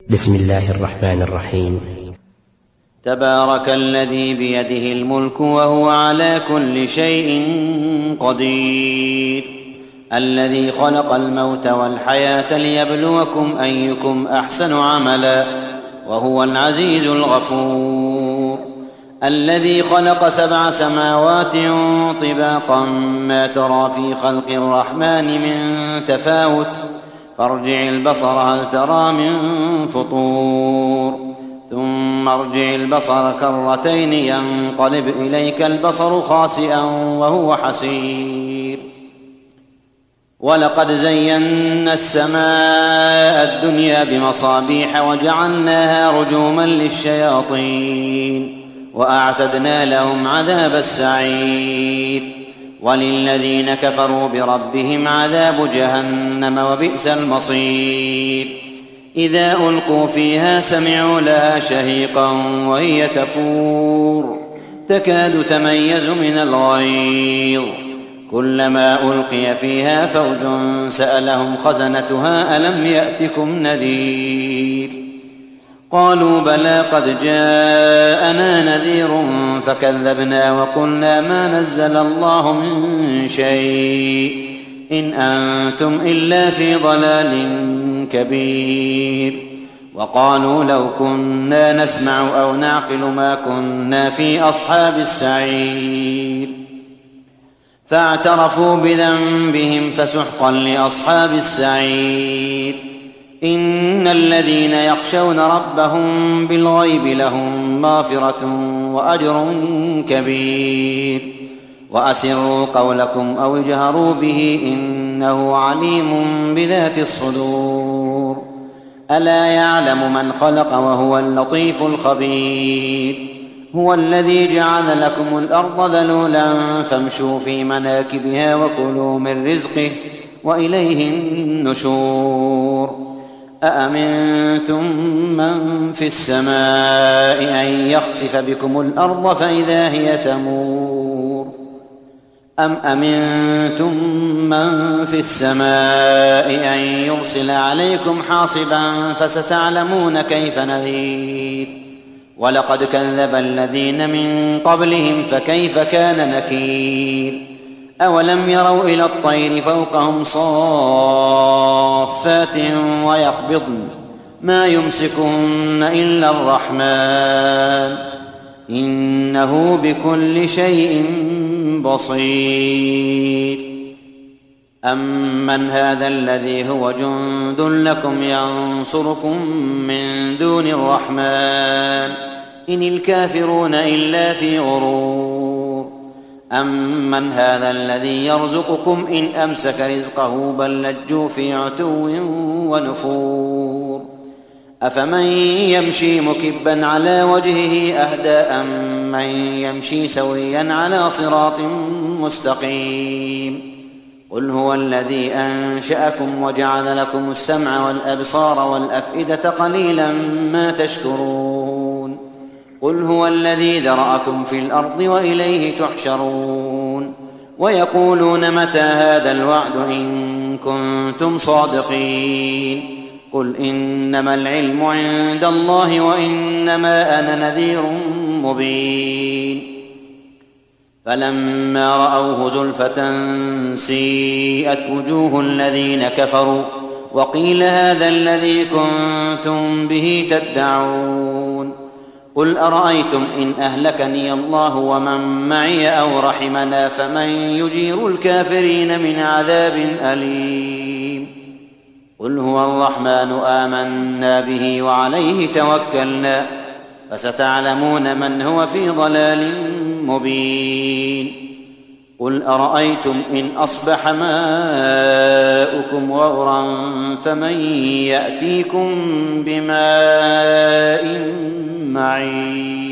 بسم الله الرحمن الرحيم. تبارك الذي بيده الملك وهو على كل شيء قدير، الذي خلق الموت والحياة ليبلوكم أيكم أحسن عملا، وهو العزيز الغفور، الذي خلق 7 سماوات طباقا ما ترى في خلق الرحمن من تفاوت، فارجع البصر هل ترى من فطور، ثم ارجع البصر كرتين ينقلب إليك البصر خاسئا وهو حسير. ولقد زينا السماء الدنيا بمصابيح وجعلناها رجوما للشياطين وأعتدنا لهم عذاب السعير. وللذين كفروا بربهم عذاب جهنم وبئس المصير. إذا ألقوا فيها سمعوا لها شهيقا وهي تفور تكاد تميز من الغيظ، كلما ألقي فيها فوج سألهم خزنتها ألم يأتكم نذير، قالوا بلى قد جاءنا نذير فكذبنا وقلنا ما نزل الله من شيء إن أنتم إلا في ضلال كبير. وقالوا لو كنا نسمع أو نعقل ما كنا في أصحاب السعير، فاعترفوا بذنبهم فسحقا لأصحاب السعير. إن الذين يخشون ربهم بالغيب لهم مغفرة وأجر كبير. وأسروا قولكم أو اجهروا به إنه عليم بذات الصدور. ألا يعلم من خلق وهو اللطيف الخبير. هو الذي جعل لكم الأرض ذلولا فامشوا في مناكبها وكلوا من رزقه وإليه النشور. أأمنتم من في السماء أن يخسف بكم الأرض فإذا هي تمور، أم أمنتم من في السماء أن يرسل عليكم حاصبا فستعلمون كيف نذير. ولقد كذب الذين من قبلهم فكيف كان نكير. أولم يروا إلى الطير فوقهم صافات ويقبضن ما يمسكهن إلا الرحمن إنه بكل شيء بصير. أمن هذا الذي هو جند لكم ينصركم من دون الرحمن إن الكافرون إلا في غرور. أمن هذا الذي يرزقكم إن أمسك رزقه بل لجوا في عتو ونفور. أفمن يمشي مكبا على وجهه أهدى أم من يمشي سويا على صراط مستقيم. قل هو الذي أنشأكم وجعل لكم السمع والأبصار والأفئدة قليلا ما تشكرون. قل هو الذي ذرأكم في الأرض وإليه تحشرون. ويقولون متى هذا الوعد إن كنتم صادقين. قل إنما العلم عند الله وإنما أنا نذير مبين. فلما رأوه زلفة سيئت وجوه الذين كفروا وقيل هذا الذي كنتم به تدعون. قل أرأيتم إن أهلكني الله ومن معي أو رحمنا فمن يجير الكافرين من عذاب أليم. قل هو الرحمن آمنا به وعليه توكلنا فستعلمون من هو في ضلال مبين. قل أرأيتم إن أصبح ماؤكم غورا فمن يأتيكم بماء معين.